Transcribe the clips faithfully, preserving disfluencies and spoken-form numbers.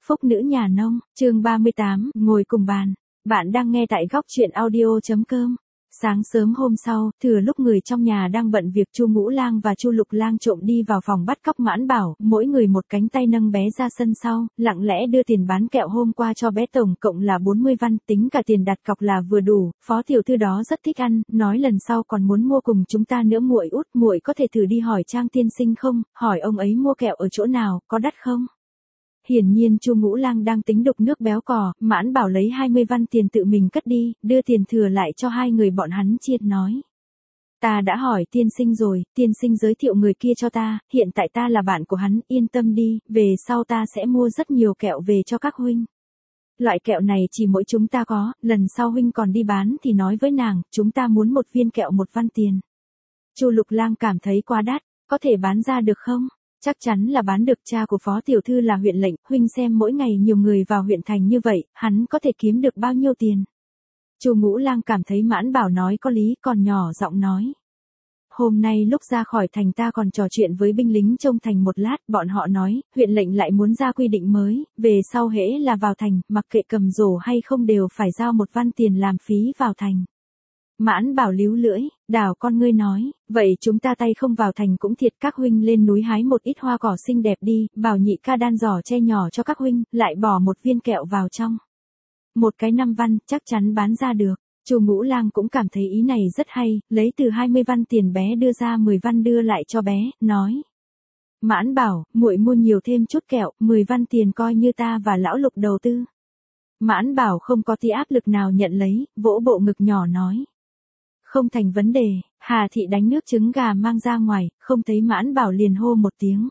Phúc nữ nhà nông, chương ba mươi tám, ngồi cùng bàn. Bạn đang nghe tại góc truyện audio.com. Sáng sớm hôm sau, thừa lúc người trong nhà đang bận việc, Chu Ngũ Lang và Chu Lục Lang trộm đi vào phòng bắt cóc Mãn Bảo, mỗi người một cánh tay nâng bé ra sân sau, lặng lẽ đưa tiền bán kẹo hôm qua cho bé, tổng cộng là bốn mươi văn, tính cả tiền đặt cọc là vừa đủ. Phó tiểu thư đó rất thích ăn, nói lần sau còn muốn mua cùng chúng ta nữa. Muội út, muội có thể thử đi hỏi Trang tiên sinh không, hỏi ông ấy mua kẹo ở chỗ nào, có đắt không? Hiển nhiên Chu Ngũ Lang đang tính đục nước béo cò. Mãn Bảo lấy hai mươi văn tiền tự mình cất đi, đưa tiền thừa lại cho hai người bọn hắn chia, nói: Ta đã hỏi tiên sinh rồi, tiên sinh giới thiệu người kia cho ta, hiện tại ta là bạn của hắn, yên tâm đi, về sau ta sẽ mua rất nhiều kẹo về cho các huynh. Loại kẹo này chỉ mỗi chúng ta có, lần sau huynh còn đi bán thì nói với nàng, chúng ta muốn một viên kẹo một văn tiền. Chu Lục Lang cảm thấy quá đắt, có thể bán ra được không? Chắc chắn là bán được, cha của phó tiểu thư là huyện lệnh, huynh xem mỗi ngày nhiều người vào huyện thành như vậy, hắn có thể kiếm được bao nhiêu tiền. Chu Ngũ Lang cảm thấy Mãn Bảo nói có lý, còn nhỏ giọng nói: Hôm nay lúc ra khỏi thành ta còn trò chuyện với binh lính trông thành một lát, bọn họ nói, huyện lệnh lại muốn ra quy định mới, về sau hễ là vào thành, mặc kệ cầm rổ hay không đều phải giao một văn tiền làm phí vào thành. Mãn Bảo líu lưỡi, đảo con ngươi nói, vậy chúng ta tay không vào thành cũng thiệt, các huynh lên núi hái một ít hoa cỏ xinh đẹp đi, bảo nhị ca đan giỏ che nhỏ cho các huynh, lại bỏ một viên kẹo vào trong. Một cái năm văn, chắc chắn bán ra được. Chu Ngũ Lang cũng cảm thấy ý này rất hay, lấy từ hai mươi văn tiền bé đưa ra mười văn đưa lại cho bé, nói: Mãn Bảo, muội mua nhiều thêm chút kẹo, mười văn tiền coi như ta và lão Lục đầu tư. Mãn Bảo không có tí áp lực nào nhận lấy, vỗ bộ ngực nhỏ nói: Không thành vấn đề. Hà thị đánh nước trứng gà mang ra ngoài, không thấy Mãn Bảo liền hô một tiếng: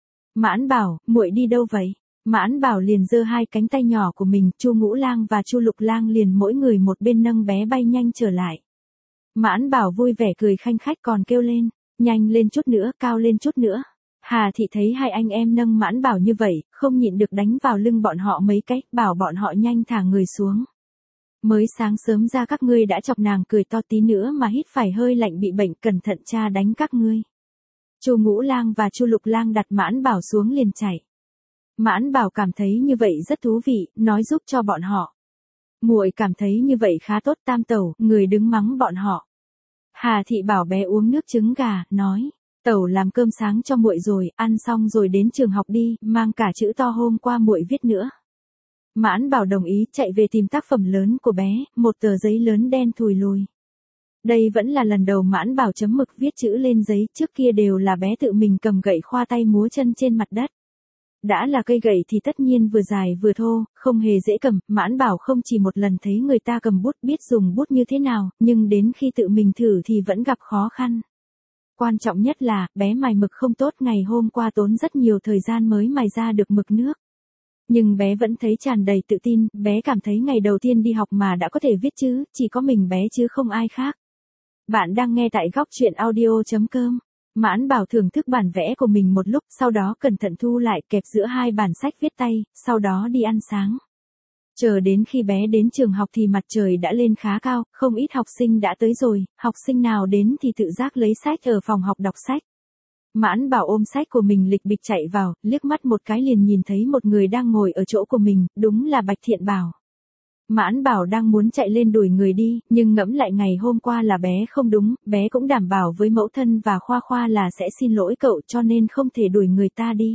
Mãn Bảo, muội đi đâu vậy? Mãn Bảo liền giơ hai cánh tay nhỏ của mình, Chu Ngũ Lang và Chu Lục Lang liền mỗi người một bên nâng bé bay nhanh trở lại. Mãn Bảo vui vẻ cười khanh khách còn kêu lên: Nhanh lên chút nữa, cao lên chút nữa. Hà thị thấy hai anh em nâng Mãn Bảo như vậy, không nhịn được đánh vào lưng bọn họ mấy cái, bảo bọn họ nhanh thả người xuống. Mới sáng sớm ra các ngươi đã chọc nàng cười to, tí nữa mà hít phải hơi lạnh bị bệnh, cẩn thận cha đánh các ngươi. Chu Ngũ Lang và Chu Lục Lang đặt Mãn Bảo xuống liền chạy. Mãn Bảo cảm thấy như vậy rất thú vị, nói giúp cho bọn họ. Muội cảm thấy như vậy khá tốt, Tam tẩu, người đứng mắng bọn họ. Hà thị bảo bé uống nước trứng gà, nói: Tẩu làm cơm sáng cho muội rồi, ăn xong rồi đến trường học đi, mang cả chữ to hôm qua muội viết nữa. Mãn Bảo đồng ý, chạy về tìm tác phẩm lớn của bé, một tờ giấy lớn đen thùi lùi. Đây vẫn là lần đầu Mãn Bảo chấm mực viết chữ lên giấy, trước kia đều là bé tự mình cầm gậy khoa tay múa chân trên mặt đất. Đã là cây gậy thì tất nhiên vừa dài vừa thô, không hề dễ cầm. Mãn Bảo không chỉ một lần thấy người ta cầm bút biết dùng bút như thế nào, nhưng đến khi tự mình thử thì vẫn gặp khó khăn. Quan trọng nhất là, bé mài mực không tốt, ngày hôm qua tốn rất nhiều thời gian mới mài ra được mực nước. Nhưng bé vẫn thấy tràn đầy tự tin, bé cảm thấy ngày đầu tiên đi học mà đã có thể viết chữ, chỉ có mình bé chứ không ai khác. Bạn đang nghe tại góc truyện audio.com. Mãn Bảo thưởng thức bản vẽ của mình một lúc, sau đó cẩn thận thu lại, kẹp giữa hai bản sách viết tay, sau đó đi ăn sáng. Chờ đến khi bé đến trường học thì mặt trời đã lên khá cao, không ít học sinh đã tới rồi, học sinh nào đến thì tự giác lấy sách ở phòng học đọc sách. Mãn Bảo ôm sách của mình lịch bịch chạy vào, liếc mắt một cái liền nhìn thấy một người đang ngồi ở chỗ của mình, đúng là Bạch Thiện Bảo. Mãn Bảo đang muốn chạy lên đuổi người đi, nhưng ngẫm lại ngày hôm qua là bé không đúng, bé cũng đảm bảo với mẫu thân và Khoa Khoa là sẽ xin lỗi cậu cho nên không thể đuổi người ta đi.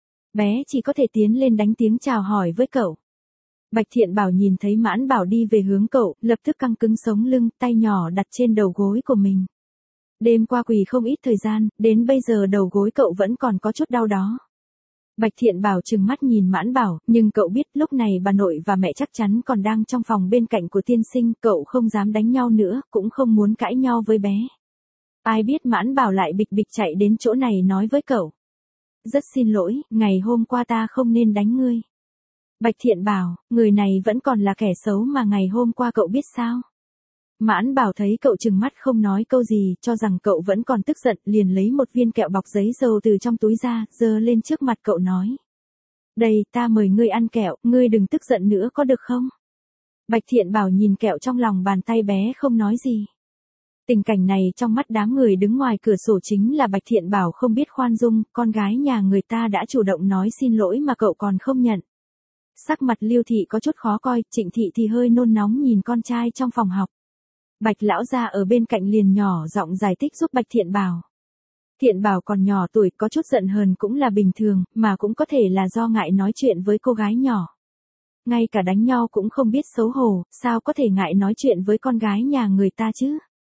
Bé chỉ có thể tiến lên đánh tiếng chào hỏi với cậu. Bạch Thiện Bảo nhìn thấy Mãn Bảo đi về hướng cậu, lập tức căng cứng sống lưng, tay nhỏ đặt trên đầu gối của mình. Đêm qua quỳ không ít thời gian, đến bây giờ đầu gối cậu vẫn còn có chút đau đó. Bạch Thiện Bảo trừng mắt nhìn Mãn Bảo, nhưng cậu biết lúc này bà nội và mẹ chắc chắn còn đang trong phòng bên cạnh của tiên sinh, cậu không dám đánh nhau nữa, cũng không muốn cãi nhau với bé. Ai biết Mãn Bảo lại bịch bịch chạy đến chỗ này nói với cậu: Rất xin lỗi, ngày hôm qua ta không nên đánh ngươi. Bạch Thiện Bảo, người này vẫn còn là kẻ xấu mà ngày hôm qua cậu biết sao? Mãn Bảo thấy cậu trừng mắt không nói câu gì, cho rằng cậu vẫn còn tức giận, liền lấy một viên kẹo bọc giấy dầu từ trong túi ra, giơ lên trước mặt cậu nói: Đây, ta mời ngươi ăn kẹo, ngươi đừng tức giận nữa có được không? Bạch Thiện Bảo nhìn kẹo trong lòng bàn tay bé không nói gì. Tình cảnh này trong mắt đám người đứng ngoài cửa sổ chính là Bạch Thiện Bảo không biết khoan dung, con gái nhà người ta đã chủ động nói xin lỗi mà cậu còn không nhận. Sắc mặt Lưu Thị có chút khó coi, Trịnh Thị thì hơi nôn nóng nhìn con trai trong phòng học. Bạch lão gia ở bên cạnh liền nhỏ giọng giải thích giúp Bạch Thiện Bảo. Thiện Bảo còn nhỏ tuổi, có chút giận hờn cũng là bình thường, mà cũng có thể là do ngại nói chuyện với cô gái nhỏ. Ngay cả đánh nhau cũng không biết xấu hổ, sao có thể ngại nói chuyện với con gái nhà người ta chứ?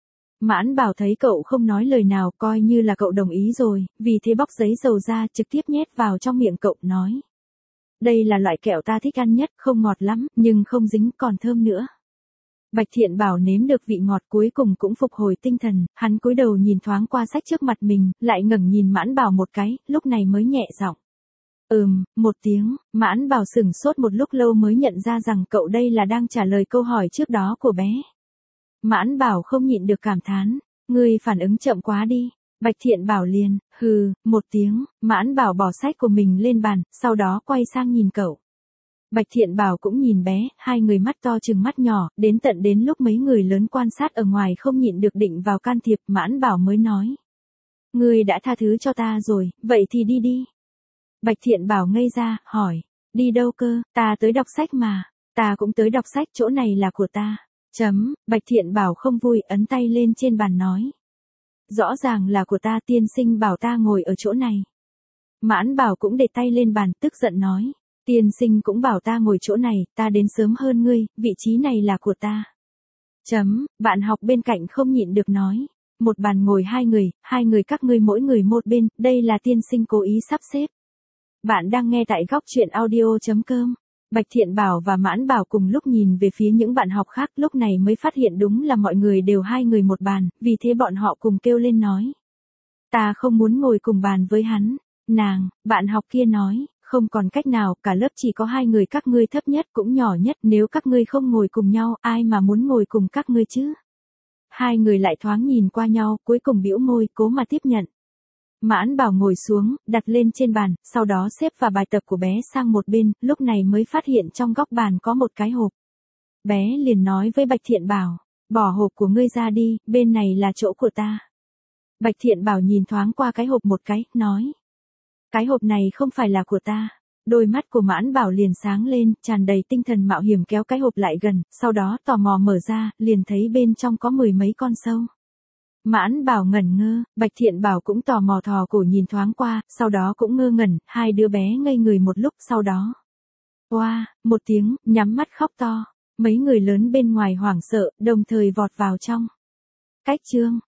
Mãn Bảo thấy cậu không nói lời nào, coi như là cậu đồng ý rồi, vì thế bóc giấy dầu ra trực tiếp nhét vào trong miệng cậu, nói. Đây là loại kẹo ta thích ăn nhất, không ngọt lắm, nhưng không dính, còn thơm nữa. Bạch Thiện Bảo nếm được vị ngọt cuối cùng cũng phục hồi tinh thần, hắn cúi đầu nhìn thoáng qua sách trước mặt mình, lại ngẩng nhìn Mãn Bảo một cái, lúc này mới nhẹ giọng. Ừm, một tiếng, Mãn Bảo sửng sốt một lúc lâu mới nhận ra rằng cậu đây là đang trả lời câu hỏi trước đó của bé. Mãn Bảo không nhịn được cảm thán, ngươi phản ứng chậm quá đi. Bạch Thiện Bảo liền, hừ, một tiếng, Mãn Bảo bỏ sách của mình lên bàn, sau đó quay sang nhìn cậu. Bạch Thiện Bảo cũng nhìn bé, hai người mắt to chừng mắt nhỏ, đến tận đến lúc mấy người lớn quan sát ở ngoài không nhịn được định vào can thiệp, Mãn Bảo mới nói. Ngươi đã tha thứ cho ta rồi, vậy thì đi đi. Bạch Thiện Bảo ngây ra, hỏi, đi đâu cơ, ta tới đọc sách mà, ta cũng tới đọc sách, chỗ này là của ta. Chấm, Bạch Thiện Bảo không vui, ấn tay lên trên bàn nói. Rõ ràng là của ta, tiên sinh bảo ta ngồi ở chỗ này. Mãn Bảo cũng để tay lên bàn, tức giận nói. Tiên sinh cũng bảo ta ngồi chỗ này, ta đến sớm hơn ngươi, vị trí này là của ta. Chấm, bạn học bên cạnh không nhịn được nói. Một bàn ngồi hai người, hai người các ngươi mỗi người một bên, đây là tiên sinh cố ý sắp xếp. Bạn đang nghe tại góc truyện audio.com. Bạch Thiện Bảo và Mãn Bảo cùng lúc nhìn về phía những bạn học khác, lúc này mới phát hiện đúng là mọi người đều hai người một bàn, vì thế bọn họ cùng kêu lên nói. Ta không muốn ngồi cùng bàn với hắn. Nàng, bạn học kia nói, không còn cách nào, cả lớp chỉ có hai người các ngươi thấp nhất cũng nhỏ nhất, nếu các ngươi không ngồi cùng nhau, ai mà muốn ngồi cùng các ngươi chứ? Hai người lại thoáng nhìn qua nhau, cuối cùng bĩu môi, cố mà tiếp nhận. Mãn Bảo ngồi xuống, đặt lên trên bàn, sau đó xếp và bài tập của bé sang một bên, lúc này mới phát hiện trong góc bàn có một cái hộp. Bé liền nói với Bạch Thiện Bảo, bỏ hộp của ngươi ra đi, bên này là chỗ của ta. Bạch Thiện Bảo nhìn thoáng qua cái hộp một cái, nói. Cái hộp này không phải là của ta. Đôi mắt của Mãn Bảo liền sáng lên, tràn đầy tinh thần mạo hiểm kéo cái hộp lại gần, sau đó tò mò mở ra, liền thấy bên trong có mười mấy con sâu. Mãn Bảo ngẩn ngơ, Bạch Thiện Bảo cũng tò mò thò cổ nhìn thoáng qua, sau đó cũng ngơ ngẩn, hai đứa bé ngây người một lúc sau đó. Oa, wow, một tiếng, nhắm mắt khóc to, mấy người lớn bên ngoài hoảng sợ, đồng thời vọt vào trong. Cách chương.